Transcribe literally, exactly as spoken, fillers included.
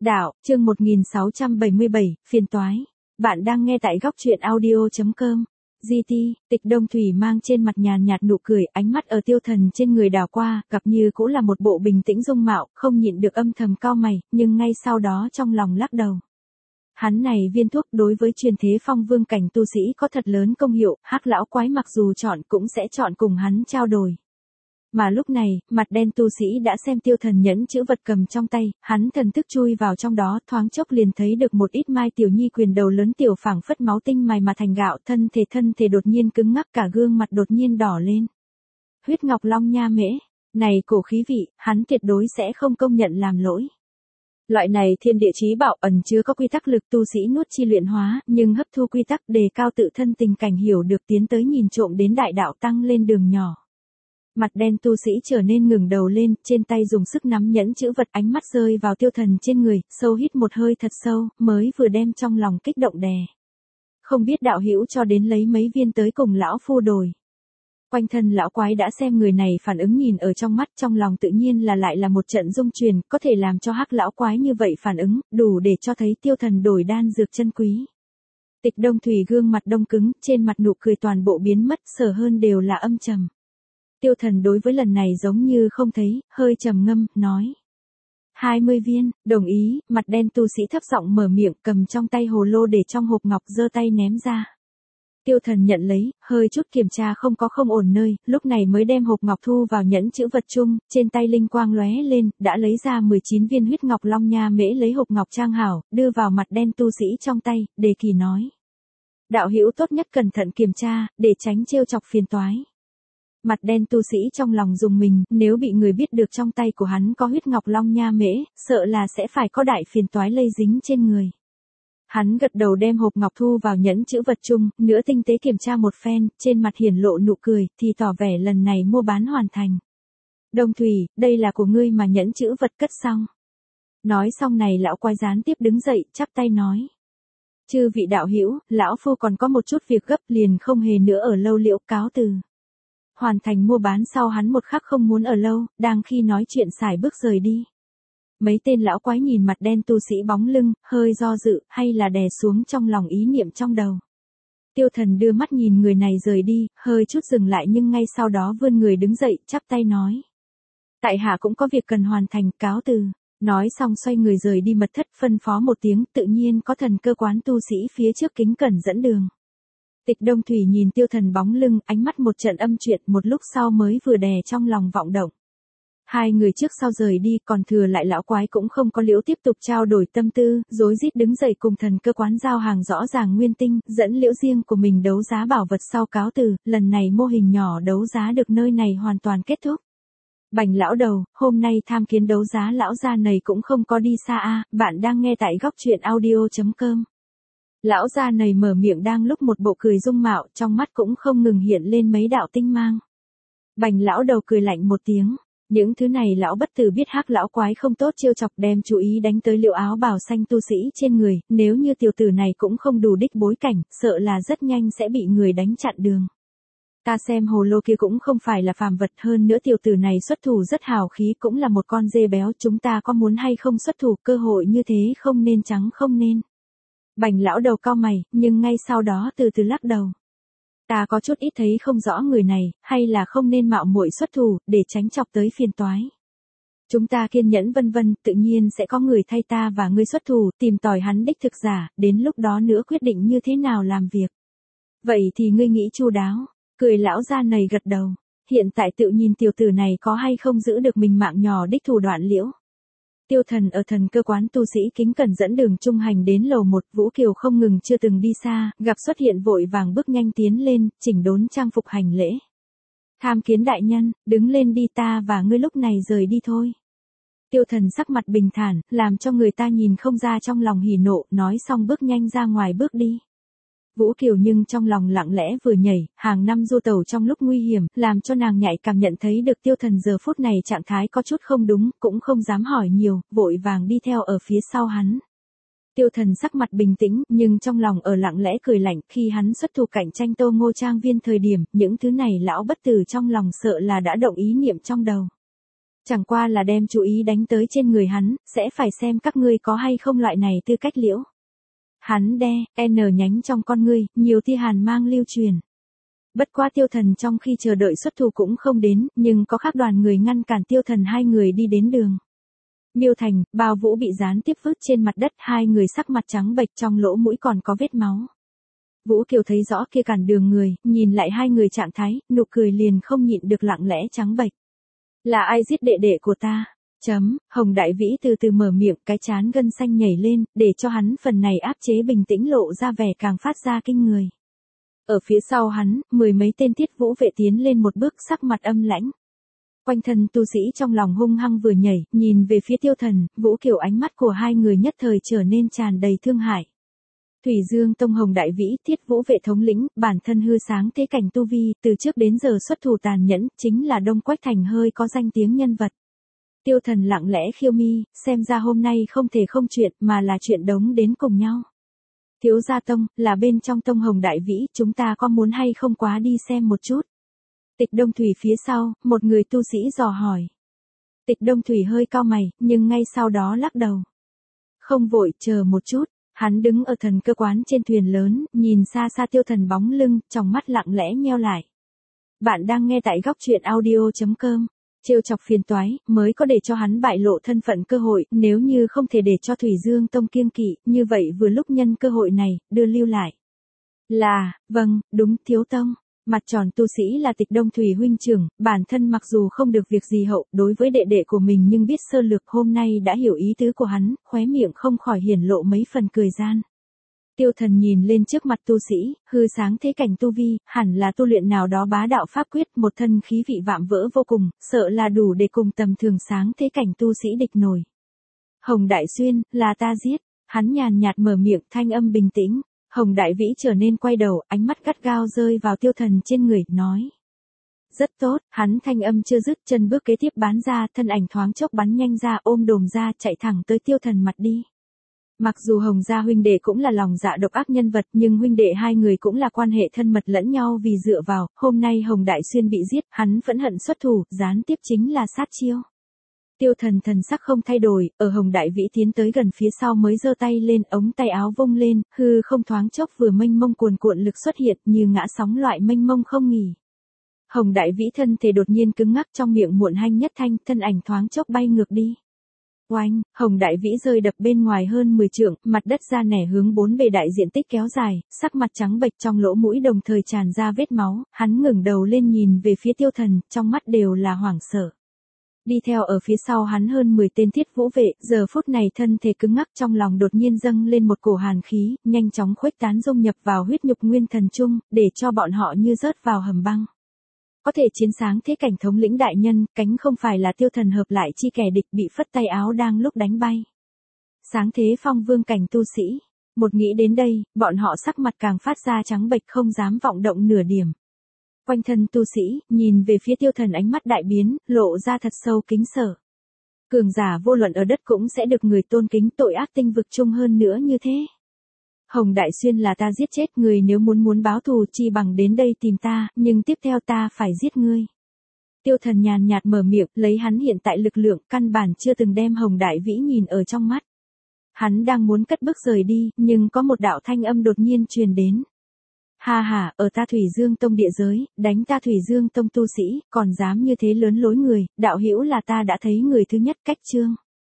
Đạo, chương một nghìn sáu trăm bảy mươi bảy, phiền toái. Bạn đang nghe tại góc truyện audio.com. giê tê, Tịch Đông Thủy mang trên mặt nhàn nhạt nụ cười, ánh mắt ở Tiêu Thần trên người đảo qua, gặp như cũng là một bộ bình tĩnh dung mạo, không nhịn được âm thầm cau mày, nhưng ngay sau đó trong lòng lắc đầu. Hắn này viên thuốc đối với truyền thế phong vương cảnh tu sĩ có thật lớn công hiệu, Hắc lão quái mặc dù chọn cũng sẽ chọn cùng hắn trao đổi. Mà lúc này, mặt đen tu sĩ đã xem Tiêu Thần nhẫn chữ vật cầm trong tay, hắn thần thức chui vào trong đó, thoáng chốc liền thấy được một ít mai tiểu nhi quyền đầu lớn tiểu phảng phất máu tinh mài mà thành gạo, thân thể thân thể đột nhiên cứng ngắc, cả gương mặt đột nhiên đỏ lên. Huyết ngọc long nha mễ, này cổ khí vị, hắn tuyệt đối sẽ không công nhận làm lỗi. Loại này thiên địa chí bảo ẩn chứa có quy tắc lực tu sĩ nuốt chi luyện hóa, nhưng hấp thu quy tắc đề cao tự thân tình cảnh hiểu được tiến tới nhìn trộm đến đại đạo tăng lên đường nhỏ. Mặt đen tu sĩ trở nên ngừng đầu lên, trên tay dùng sức nắm nhẫn chữ vật, ánh mắt rơi vào Tiêu Thần trên người, sâu hít một hơi thật sâu, mới vừa đem trong lòng kích động đè. Không biết đạo hữu cho đến lấy mấy viên tới cùng lão phu đổi. Quanh thân lão quái đã xem người này phản ứng nhìn ở trong mắt, trong lòng tự nhiên là lại là một trận rung truyền, có thể làm cho Hắc lão quái như vậy phản ứng, đủ để cho thấy Tiêu Thần đổi đan dược chân quý. Tịch Đông Thủy gương mặt đông cứng, trên mặt nụ cười toàn bộ biến mất, sở hơn đều là âm trầm. Tiêu Thần đối với lần này giống như không thấy, hơi trầm ngâm, nói. hai mươi viên, đồng ý, mặt đen tu sĩ thấp giọng mở miệng, cầm trong tay hồ lô để trong hộp ngọc, giơ tay ném ra. Tiêu Thần nhận lấy, hơi chút kiểm tra không có không ổn nơi, lúc này mới đem hộp ngọc thu vào nhẫn chữ vật chung, trên tay linh quang lóe lên, đã lấy ra mười chín viên huyết ngọc long nha mễ, lấy hộp ngọc trang hảo, đưa vào mặt đen tu sĩ trong tay, đề kỳ nói. Đạo hữu tốt nhất cẩn thận kiểm tra, để tránh trêu chọc phiền toái. Mặt đen tu sĩ trong lòng dùng mình, nếu bị người biết được trong tay của hắn có huyết ngọc long nha mễ, sợ là sẽ phải có đại phiền toái lây dính trên người. Hắn gật đầu đem hộp ngọc thu vào nhẫn chữ vật chung, nữa tinh tế kiểm tra một phen, trên mặt hiển lộ nụ cười, thì tỏ vẻ lần này mua bán hoàn thành. Đông Thủy, đây là của ngươi mà nhẫn chữ vật cất xong. Nói xong này lão quái gián tiếp đứng dậy, chắp tay nói. Chư vị đạo hữu, lão phu còn có một chút việc gấp, liền không hề nữa ở lâu liễu, cáo từ. Hoàn thành mua bán sau hắn một khắc không muốn ở lâu, đang khi nói chuyện xài bước rời đi. Mấy tên lão quái nhìn mặt đen tu sĩ bóng lưng, hơi do dự, hay là đè xuống trong lòng ý niệm trong đầu. Tiêu Thần đưa mắt nhìn người này rời đi, hơi chút dừng lại nhưng ngay sau đó vươn người đứng dậy, chắp tay nói. Tại hạ cũng có việc cần hoàn thành, cáo từ. Nói xong xoay người rời đi mật thất, phân phó một tiếng, tự nhiên có thần cơ quán tu sĩ phía trước kính cẩn dẫn đường. Tịch Đông Thủy nhìn Tiêu Thần bóng lưng, ánh mắt một trận âm chuyện, một lúc sau mới vừa đè trong lòng vọng động. Hai người trước sau rời đi, còn thừa lại lão quái cũng không có liễu tiếp tục trao đổi tâm tư, rối rít đứng dậy cùng thần cơ quán giao hàng rõ ràng nguyên tinh, dẫn liễu riêng của mình đấu giá bảo vật sau cáo từ, lần này mô hình nhỏ đấu giá được nơi này hoàn toàn kết thúc. Bành lão đầu, hôm nay tham kiến đấu giá lão gia này cũng không có đi xa a, bạn đang nghe tại góc truyện audio.com. Lão gia này mở miệng đang lúc một bộ cười dung mạo, trong mắt cũng không ngừng hiện lên mấy đạo tinh mang. Bành lão đầu cười lạnh một tiếng, những thứ này lão bất tử biết Hắc lão quái không tốt trêu chọc, đem chú ý đánh tới liệu áo bào xanh tu sĩ trên người, nếu như tiểu tử này cũng không đủ đích bối cảnh, sợ là rất nhanh sẽ bị người đánh chặn đường. Ta xem hồ lô kia cũng không phải là phàm vật, hơn nữa tiểu tử này xuất thủ rất hào khí, cũng là một con dê béo, chúng ta có muốn hay không xuất thủ, cơ hội như thế không nên trắng không nên. Bành lão đầu cau mày, nhưng ngay sau đó từ từ lắc đầu. Ta có chút ít thấy không rõ người này, hay là không nên mạo muội xuất thủ, để tránh chọc tới phiền toái. Chúng ta kiên nhẫn vân vân, tự nhiên sẽ có người thay ta và ngươi xuất thủ, tìm tòi hắn đích thực giả, đến lúc đó nữa quyết định như thế nào làm việc. Vậy thì ngươi nghĩ chu đáo, cười lão gia này gật đầu, hiện tại tự nhìn tiểu tử này có hay không giữ được mình mạng nhỏ đích thủ đoạn liễu. Tiêu Thần ở thần cơ quán tu sĩ kính cẩn dẫn đường trung hành đến lầu một, Vũ Kiều không ngừng chưa từng đi xa, gặp xuất hiện vội vàng bước nhanh tiến lên, chỉnh đốn trang phục hành lễ. Tham kiến đại nhân, đứng lên đi, ta và ngươi lúc này rời đi thôi. Tiêu Thần sắc mặt bình thản, làm cho người ta nhìn không ra trong lòng hỉ nộ, nói xong bước nhanh ra ngoài bước đi. Vũ Kiều nhưng trong lòng lặng lẽ vừa nhảy, hàng năm du tẩu trong lúc nguy hiểm, làm cho nàng nhạy cảm nhận thấy được Tiêu Thần giờ phút này trạng thái có chút không đúng, cũng không dám hỏi nhiều, vội vàng đi theo ở phía sau hắn. Tiêu Thần sắc mặt bình tĩnh, nhưng trong lòng ở lặng lẽ cười lạnh, khi hắn xuất thủ cạnh tranh Tô Ngô Trang Viên thời điểm, những thứ này lão bất tử trong lòng sợ là đã động ý niệm trong đầu. Chẳng qua là đem chú ý đánh tới trên người hắn, sẽ phải xem các ngươi có hay không loại này tư cách liễu. Hắn đe, N nhánh trong con ngươi, nhiều tia hàn mang lưu truyền. Bất quá Tiêu Thần trong khi chờ đợi xuất thủ cũng không đến, nhưng có khác đoàn người ngăn cản Tiêu Thần hai người đi đến đường. Miêu Thành, Bao Vũ bị gián tiếp vứt trên mặt đất, hai người sắc mặt trắng bệch, trong lỗ mũi còn có vết máu. Vũ Kiều thấy rõ kia cản đường người, nhìn lại hai người trạng thái, nụ cười liền không nhịn được lặng lẽ trắng bệch. Là ai giết đệ đệ của ta? Chấm, Hồng Đại Vĩ từ từ mở miệng, cái chán gân xanh nhảy lên, để cho hắn phần này áp chế bình tĩnh lộ ra vẻ càng phát ra kinh người. Ở phía sau hắn, mười mấy tên Tiết Vũ vệ tiến lên một bước, sắc mặt âm lãnh. Quanh thân tu sĩ trong lòng hung hăng vừa nhảy, nhìn về phía Tiêu Thần, Vũ Kiều, ánh mắt của hai người nhất thời trở nên tràn đầy thương hại. Thủy Dương Tông Hồng Đại Vĩ, Tiết Vũ vệ thống lĩnh, bản thân hư sáng thế cảnh tu vi, từ trước đến giờ xuất thủ tàn nhẫn, chính là Đông Quách Thành hơi có danh tiếng nhân vật. Tiêu Thần lặng lẽ khiêu mi, xem ra hôm nay không thể không chuyện, mà là chuyện đống đến cùng nhau. Thiếu gia tông, là bên trong tông Hồng Đại Vĩ, chúng ta có muốn hay không quá đi xem một chút? Tịch Đông Thủy phía sau, một người tu sĩ dò hỏi. Tịch Đông Thủy hơi cau mày, nhưng ngay sau đó lắc đầu. Không vội, chờ một chút. Hắn đứng ở thần cơ quán trên thuyền lớn, nhìn xa xa Tiêu Thần bóng lưng, trong mắt lặng lẽ nheo lại. Bạn đang nghe tại góc truyện audio chấm com. Trêu chọc phiền toái, mới có để cho hắn bại lộ thân phận cơ hội, nếu như không thể để cho Thủy Dương Tông kiêng kỵ, như vậy vừa lúc nhân cơ hội này, đưa lưu lại. Là, vâng, đúng, thiếu tông. Mặt tròn tu sĩ là Tịch Đông Thủy huynh trưởng, bản thân mặc dù không được việc gì hậu, đối với đệ đệ của mình nhưng biết sơ lược, hôm nay đã hiểu ý tứ của hắn, khóe miệng không khỏi hiển lộ mấy phần cười gian. Tiêu Thần nhìn lên trước mặt tu sĩ, hư sáng thế cảnh tu vi, hẳn là tu luyện nào đó bá đạo pháp quyết, một thân khí vị vạm vỡ vô cùng, sợ là đủ để cùng tầm thường sáng thế cảnh tu sĩ địch nổi. Hồng Đại Xuyên, là ta giết, hắn nhàn nhạt mở miệng, thanh âm bình tĩnh. Hồng Đại Vĩ trở nên quay đầu, ánh mắt gắt gao rơi vào Tiêu Thần trên người, nói. Rất tốt, hắn thanh âm chưa dứt, chân bước kế tiếp bán ra, thân ảnh thoáng chốc bắn nhanh ra, ôm đồm ra, chạy thẳng tới Tiêu Thần mặt đi. Mặc dù Hồng gia huynh đệ cũng là lòng dạ độc ác nhân vật, nhưng huynh đệ hai người cũng là quan hệ thân mật lẫn nhau, vì dựa vào, hôm nay Hồng Đại Xuyên bị giết, hắn phẫn hận xuất thủ, gián tiếp chính là sát chiêu. Tiêu Thần thần sắc không thay đổi, ở Hồng Đại Vĩ tiến tới gần phía sau mới giơ tay lên, ống tay áo vung lên, hư không thoáng chốc vừa mênh mông cuồn cuộn lực xuất hiện, như ngã sóng loại mênh mông không nghỉ. Hồng Đại Vĩ thân thể đột nhiên cứng ngắc, trong miệng muộn hanh nhất thanh, thân ảnh thoáng chốc bay ngược đi. Oanh, Hồng Đại Vĩ rơi đập bên ngoài hơn mười trượng, mặt đất ra nẻ hướng bốn bề đại diện tích kéo dài, sắc mặt trắng bệch, trong lỗ mũi đồng thời tràn ra vết máu, hắn ngẩng đầu lên nhìn về phía Tiêu Thần, trong mắt đều là hoảng sợ. Đi theo ở phía sau hắn hơn mười tên Tiết Vũ vệ, giờ phút này thân thể cứng ngắc, trong lòng đột nhiên dâng lên một cổ hàn khí, nhanh chóng khuếch tán dung nhập vào huyết nhục nguyên thần chung, để cho bọn họ như rớt vào hầm băng. Có thể chiến sáng thế cảnh thống lĩnh đại nhân, cánh không phải là Tiêu Thần hợp lại chi kẻ địch, bị phất tay áo đang lúc đánh bay. Sáng thế phong vương cảnh tu sĩ. Một nghĩ đến đây, bọn họ sắc mặt càng phát ra trắng bệch, không dám vọng động nửa điểm. Quanh thân tu sĩ, nhìn về phía Tiêu Thần, ánh mắt đại biến, lộ ra thật sâu kính sợ. Cường giả vô luận ở đất cũng sẽ được người tôn kính, tội ác tinh vực chung hơn nữa như thế. Hồng Đại Xuyên là ta giết chết, người nếu muốn muốn báo thù chi bằng đến đây tìm ta, nhưng tiếp theo ta phải giết ngươi. Tiêu Thần nhàn nhạt mở miệng, lấy hắn hiện tại lực lượng, căn bản chưa từng đem Hồng Đại Vĩ nhìn ở trong mắt. Hắn đang muốn cất bước rời đi, nhưng có một đạo thanh âm đột nhiên truyền đến. Ha ha, ở ta Thủy Dương Tông địa giới, đánh ta Thủy Dương Tông tu sĩ, còn dám như thế lớn lối người, đạo hữu là ta đã thấy người thứ nhất, cách chương.